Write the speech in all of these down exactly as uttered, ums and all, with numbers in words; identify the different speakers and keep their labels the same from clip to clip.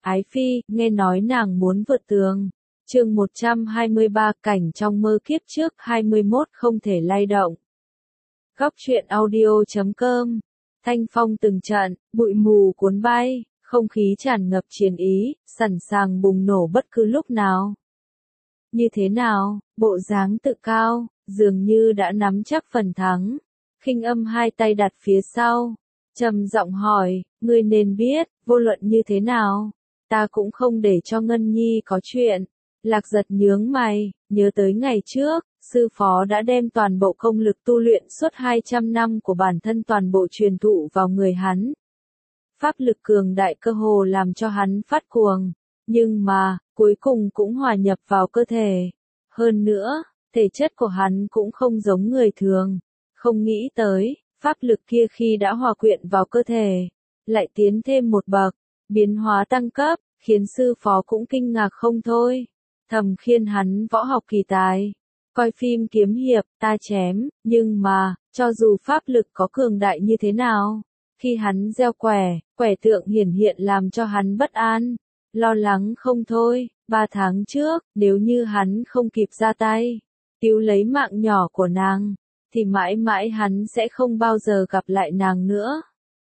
Speaker 1: Ái Phi, nghe nói nàng muốn vượt tường. Chương một trăm hai mươi ba cảnh trong mơ kiếp trước hai mươi mốt không thể lay động. Góc truyện audio chấm com. Thanh phong từng trận, bụi mù cuốn bay, không khí tràn ngập chiến ý, sẵn sàng bùng nổ bất cứ lúc nào. Như thế nào, bộ dáng tự cao, dường như đã nắm chắc phần thắng. Khinh Âm hai tay đặt phía sau, trầm giọng hỏi, ngươi nên biết, vô luận như thế nào, ta cũng không để cho Ngân Nhi có chuyện. Lạc Giật nhướng mày, nhớ tới ngày trước, sư phó đã đem toàn bộ công lực tu luyện suốt hai trăm năm của bản thân toàn bộ truyền thụ vào người hắn. Pháp lực cường đại cơ hồ làm cho hắn phát cuồng, nhưng mà, cuối cùng cũng hòa nhập vào cơ thể. Hơn nữa, thể chất của hắn cũng không giống người thường. Không nghĩ tới, pháp lực kia khi đã hòa quyện vào cơ thể, lại tiến thêm một bậc, biến hóa tăng cấp, khiến sư phó cũng kinh ngạc không thôi. Thầm khiên hắn võ học kỳ tài, coi phim kiếm hiệp, ta chém, nhưng mà, cho dù pháp lực có cường đại như thế nào, khi hắn gieo quẻ, quẻ tượng hiển hiện làm cho hắn bất an, lo lắng không thôi. Ba tháng trước, nếu như hắn không kịp ra tay, cứu lấy mạng nhỏ của nàng, thì mãi mãi hắn sẽ không bao giờ gặp lại nàng nữa.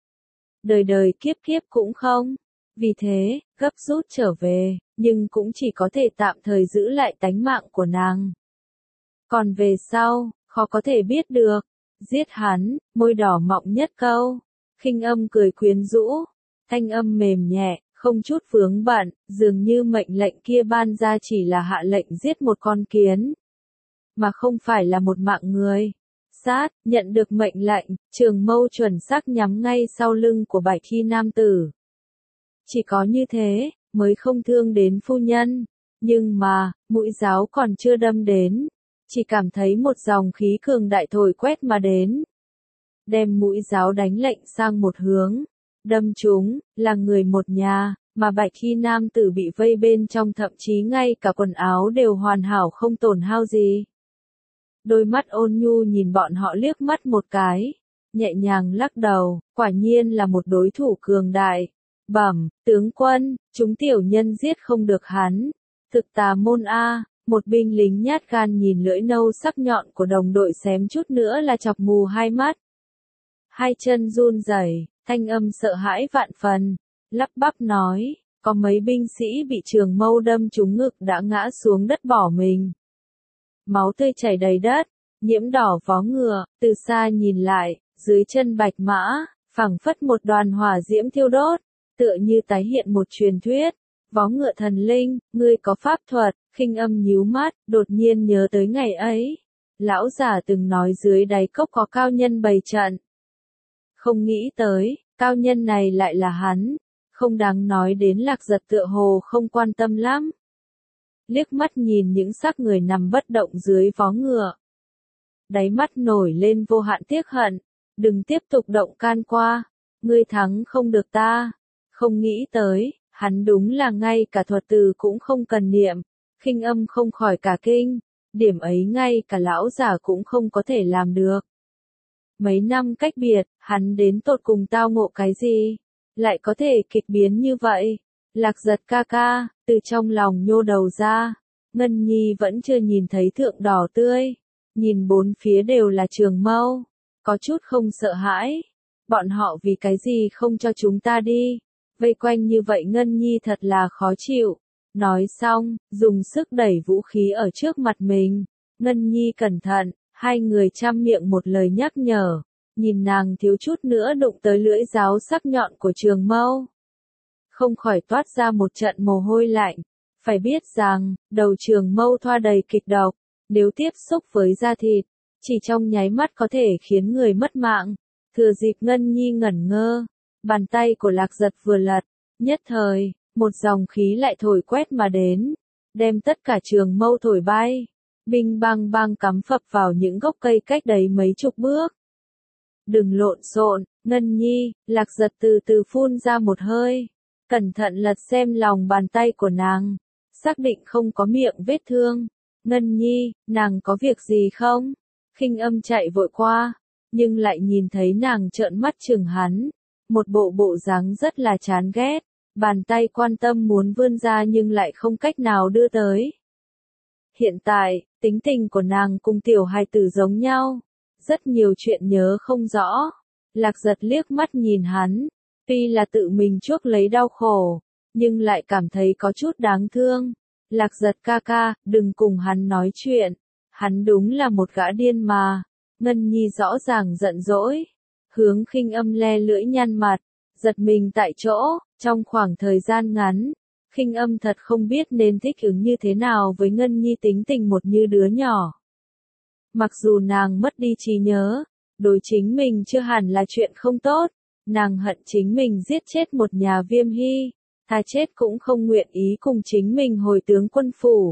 Speaker 1: Đời đời kiếp kiếp cũng không. Vì thế, gấp rút trở về, nhưng cũng chỉ có thể tạm thời giữ lại tánh mạng của nàng. Còn về sau, khó có thể biết được. Giết hắn, môi đỏ mọng nhất câu. Khinh Âm cười quyến rũ, thanh âm mềm nhẹ, không chút vướng bận, dường như mệnh lệnh kia ban ra chỉ là hạ lệnh giết một con kiến, mà không phải là một mạng người. Sát, nhận được mệnh lệnh, trường mâu chuẩn xác nhắm ngay sau lưng của Bạch Y nam tử. Chỉ có như thế, mới không thương đến phu nhân. Nhưng mà, mũi giáo còn chưa đâm đến. Chỉ cảm thấy một dòng khí cường đại thổi quét mà đến. Đem mũi giáo đánh lệnh sang một hướng. Đâm chúng, là người một nhà, mà Bạch Y nam tử bị vây bên trong thậm chí ngay cả quần áo đều hoàn hảo không tổn hao gì. Đôi mắt ôn nhu nhìn bọn họ liếc mắt một cái. Nhẹ nhàng lắc đầu, quả nhiên là một đối thủ cường đại. Bẩm, tướng quân, chúng tiểu nhân giết không được hắn. Thực tà môn A, một binh lính nhát gan nhìn lưỡi nâu sắc nhọn của đồng đội xém chút nữa là chọc mù hai mắt. Hai chân run rẩy, thanh âm sợ hãi vạn phần, lắp bắp nói, có mấy binh sĩ bị trường mâu đâm trúng ngực đã ngã xuống đất bỏ mình. Máu tươi chảy đầy đất, nhiễm đỏ vó ngựa, từ xa nhìn lại, dưới chân bạch mã, phảng phất một đoàn hỏa diễm thiêu đốt. Tựa như tái hiện một truyền thuyết, vó ngựa thần linh, ngươi có pháp thuật. Khinh Âm nhíu mắt, đột nhiên nhớ tới ngày ấy. Lão giả từng nói dưới đáy cốc có cao nhân bày trận. Không nghĩ tới, cao nhân này lại là hắn. Không đáng nói đến Lạc Giật tựa hồ không quan tâm lắm. Liếc mắt nhìn những xác người nằm bất động dưới vó ngựa. Đáy mắt nổi lên vô hạn tiếc hận, đừng tiếp tục động can qua, ngươi thắng không được ta. Không nghĩ tới, hắn đúng là ngay cả thuật từ cũng không cần niệm. Khinh Âm không khỏi cả kinh, điểm ấy ngay cả lão giả cũng không có thể làm được. Mấy năm cách biệt, hắn đến tột cùng tao ngộ cái gì, lại có thể kịch biến như vậy. Lạc Giật ca ca, từ trong lòng nhô đầu ra, Ngân Nhi vẫn chưa nhìn thấy thượng đỏ tươi, nhìn bốn phía đều là trường mâu, có chút không sợ hãi. Bọn họ vì cái gì không cho chúng ta đi? Vây quanh như vậy Ngân Nhi thật là khó chịu. Nói xong, dùng sức đẩy vũ khí ở trước mặt mình. Ngân Nhi cẩn thận, hai người chăm miệng một lời nhắc nhở. Nhìn nàng thiếu chút nữa đụng tới lưỡi giáo sắc nhọn của trường mâu. Không khỏi toát ra một trận mồ hôi lạnh. Phải biết rằng, đầu trường mâu thoa đầy kịch độc. Nếu tiếp xúc với da thịt, chỉ trong nháy mắt có thể khiến người mất mạng. Thừa dịp Ngân Nhi ngẩn ngơ. Bàn tay của Lạc Giật vừa lật, nhất thời, một dòng khí lại thổi quét mà đến, đem tất cả trường mâu thổi bay, binh bang bang cắm phập vào những gốc cây cách đấy mấy chục bước. Đừng lộn xộn, Ngân Nhi, Lạc Giật từ từ phun ra một hơi, cẩn thận lật xem lòng bàn tay của nàng, xác định không có miệng vết thương. Ngân Nhi, nàng có việc gì không? Khinh Âm chạy vội qua, nhưng lại nhìn thấy nàng trợn mắt chừng hắn. Một bộ bộ dáng rất là chán ghét, bàn tay quan tâm muốn vươn ra nhưng lại không cách nào đưa tới. Hiện tại, tính tình của nàng cùng tiểu hài tử giống nhau, rất nhiều chuyện nhớ không rõ. Lạc Giật liếc mắt nhìn hắn, tuy là tự mình chuốc lấy đau khổ, nhưng lại cảm thấy có chút đáng thương. Lạc Giật ca ca, đừng cùng hắn nói chuyện, hắn đúng là một gã điên mà. Ngân Nhi rõ ràng giận dỗi, hướng Khinh Âm le lưỡi nhăn mặt, giật mình tại chỗ. Trong khoảng thời gian ngắn, Khinh Âm thật không biết nên thích ứng như thế nào với Ngân Nhi tính tình một như đứa nhỏ. Mặc dù nàng mất đi trí nhớ, đối chính mình chưa hẳn là chuyện không tốt, nàng hận chính mình giết chết một nhà Viêm Hy, thà chết cũng không nguyện ý cùng chính mình hồi tướng quân phủ.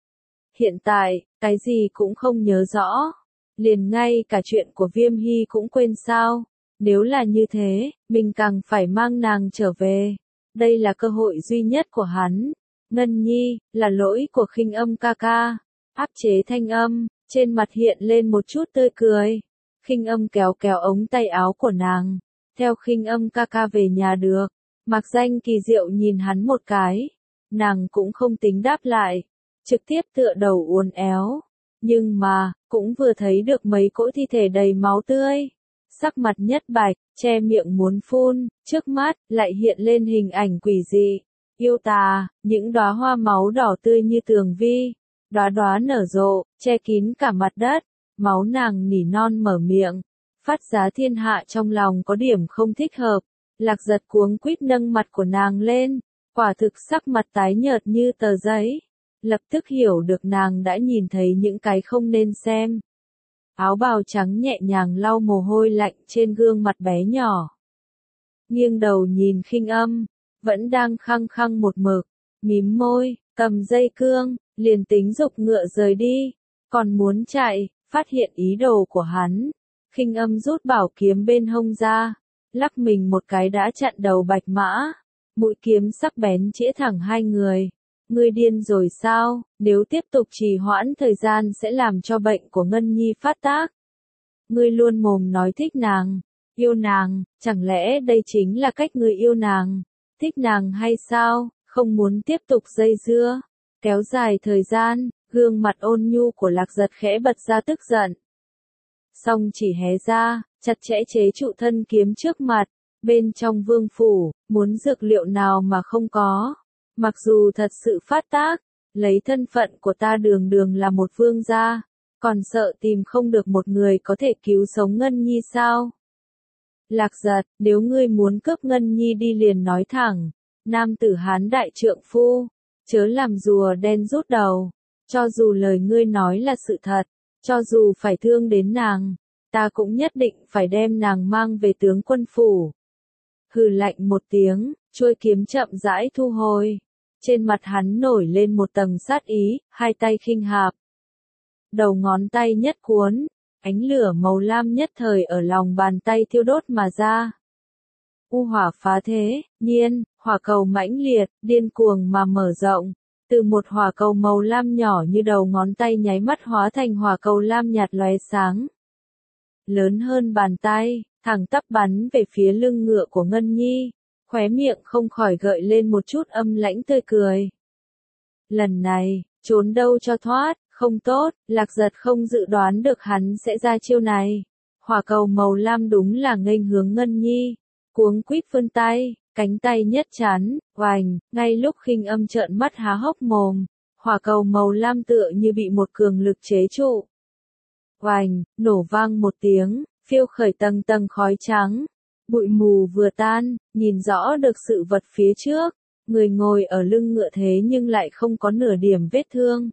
Speaker 1: Hiện tại, cái gì cũng không nhớ rõ, liền ngay cả chuyện của Viêm Hy cũng quên sao. Nếu là như thế, mình càng phải mang nàng trở về. Đây là cơ hội duy nhất của hắn. Ngân Nhi, là lỗi của Khinh Âm ca ca. Áp chế thanh âm, trên mặt hiện lên một chút tươi cười. Khinh Âm kéo kéo ống tay áo của nàng. Theo Khinh Âm ca ca về nhà được. Mạc Danh kỳ diệu nhìn hắn một cái. Nàng cũng không tính đáp lại. Trực tiếp tựa đầu uốn éo. Nhưng mà, cũng vừa thấy được mấy cỗ thi thể đầy máu tươi. Sắc mặt nhất bạch, che miệng muốn phun, trước mắt, lại hiện lên hình ảnh quỷ dị. Yêu tà, những đóa hoa máu đỏ tươi như tường vi, đóa đóa nở rộ, che kín cả mặt đất, máu nàng nỉ non mở miệng. Phát Giá Thiên Hạ trong lòng có điểm không thích hợp, Lạc Giật cuống quýt nâng mặt của nàng lên, quả thực sắc mặt tái nhợt như tờ giấy. Lập tức hiểu được nàng đã nhìn thấy những cái không nên xem. Áo bào trắng nhẹ nhàng lau mồ hôi lạnh trên gương mặt bé nhỏ. Nghiêng đầu nhìn Khinh Âm, vẫn đang khăng khăng một mực, mím môi, cầm dây cương, liền tính dục ngựa rời đi, còn muốn chạy, phát hiện ý đồ của hắn. Khinh Âm rút bảo kiếm bên hông ra, lắc mình một cái đã chặn đầu Bạch Mã, mũi kiếm sắc bén chĩa thẳng hai người. Ngươi điên rồi sao, nếu tiếp tục trì hoãn thời gian sẽ làm cho bệnh của Ngân Nhi phát tác. Ngươi luôn mồm nói thích nàng, yêu nàng, chẳng lẽ đây chính là cách ngươi yêu nàng, thích nàng hay sao, không muốn tiếp tục dây dưa, kéo dài thời gian, gương mặt ôn nhu của Lạc Giật khẽ bật ra tức giận. Song chỉ hé ra, chặt chẽ chế trụ thân kiếm trước mặt, bên trong vương phủ, muốn dược liệu nào mà không có. Mặc dù thật sự phát tác, lấy thân phận của ta đường đường là một vương gia, còn sợ tìm không được một người có thể cứu sống Ngân Nhi sao? Lạc Giật, nếu ngươi muốn cướp Ngân Nhi đi liền nói thẳng, nam tử Hán đại trượng phu, chớ làm rùa đen rút đầu, cho dù lời ngươi nói là sự thật, cho dù phải thương đến nàng, ta cũng nhất định phải đem nàng mang về tướng quân phủ. Hừ lạnh một tiếng, chuôi kiếm chậm rãi thu hồi. Trên mặt hắn nổi lên một tầng sát ý, hai tay khinh hạp. Đầu ngón tay nhất cuốn, ánh lửa màu lam nhất thời ở lòng bàn tay thiêu đốt mà ra. U hỏa phá thế, nhiên, hỏa cầu mãnh liệt, điên cuồng mà mở rộng. Từ một hỏa cầu màu lam nhỏ như đầu ngón tay nháy mắt hóa thành hỏa cầu lam nhạt lóe sáng. Lớn hơn bàn tay, thẳng tắp bắn về phía lưng ngựa của Ngân Nhi, khóe miệng không khỏi gợi lên một chút âm lãnh tươi cười. Lần này, trốn đâu cho thoát, không tốt, Lạc Giật không dự đoán được hắn sẽ ra chiêu này. Hỏa cầu màu lam đúng là nghênh hướng Ngân Nhi, cuống quýt vươn tay, cánh tay nhất chán, oành, ngay lúc Khinh Âm trợn mắt há hốc mồm, hỏa cầu màu lam tựa như bị một cường lực chế trụ. Oành, nổ vang một tiếng, phiêu khởi tầng tầng khói trắng, bụi mù vừa tan, nhìn rõ được sự vật phía trước, người ngồi ở lưng ngựa thế nhưng lại không có nửa điểm vết thương.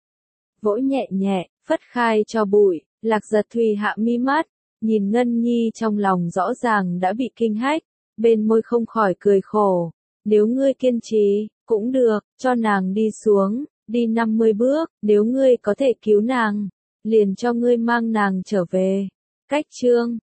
Speaker 1: Vỗ nhẹ nhẹ, phất khai cho bụi, Lạc Giật thùy hạ mi mắt, nhìn Ngân Nhi trong lòng rõ ràng đã bị kinh hách, bên môi không khỏi cười khổ. Nếu ngươi kiên trì, cũng được, cho nàng đi xuống, đi năm mươi bước, nếu ngươi có thể cứu nàng, liền cho ngươi mang nàng trở về. Cách chương